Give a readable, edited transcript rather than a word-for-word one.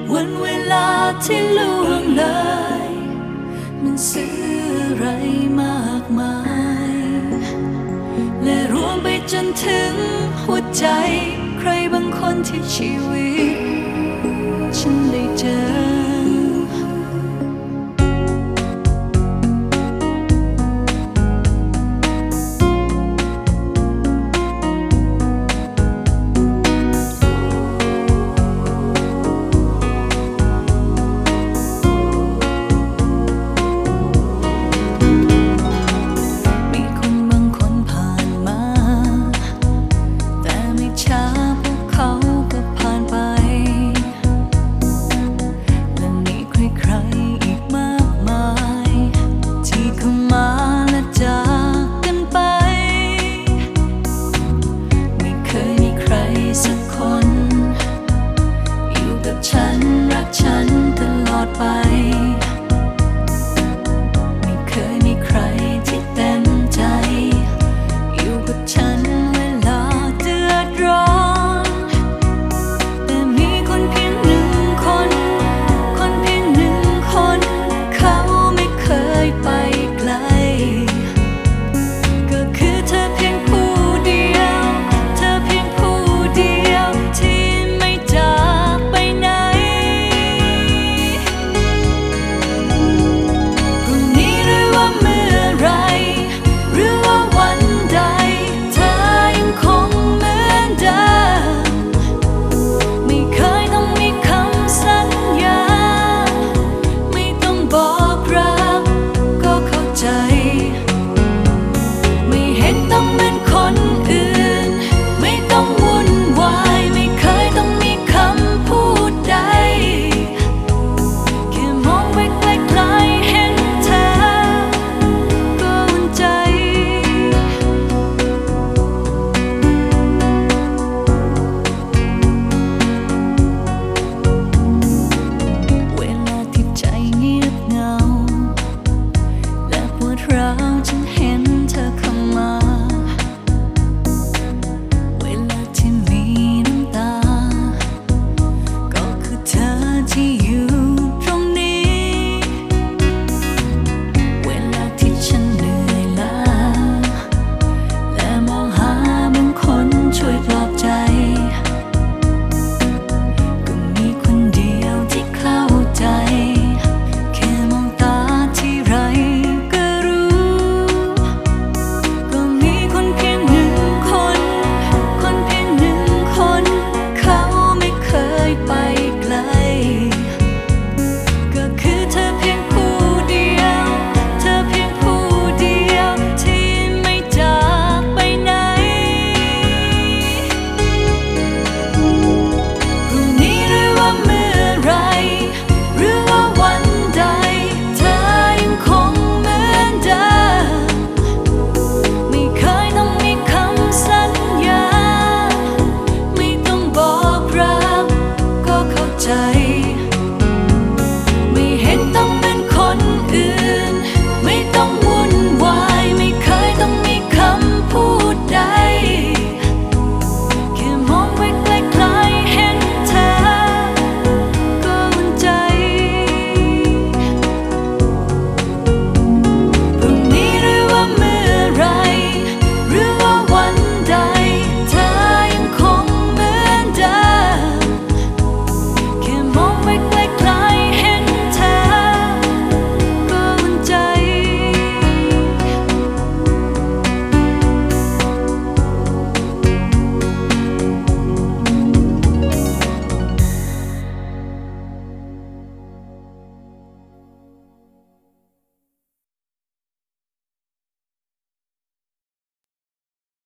วันเวลาที่ล่วงเลยมันซื้ออะไรมากมายและรวมไปจนถึงหัวใจใครบางคนที่ชีวิตฉันได้เจอไม่เคยมีใครที่เต็มใจอยู่กับฉันเวลาเดือดร้อนแต่มีคนเพียงหนึ่งคนคนเพียงหนึ่งคนเขาไม่เคยไปไกลก็คือเธอเพียงผู้เดียวเธอเพียงผู้เดียวที่ไม่จากไปไหนฉันเห็นเธอเข้ามาเวลาที่มีน้ำตาก็คือเธอที่อยู่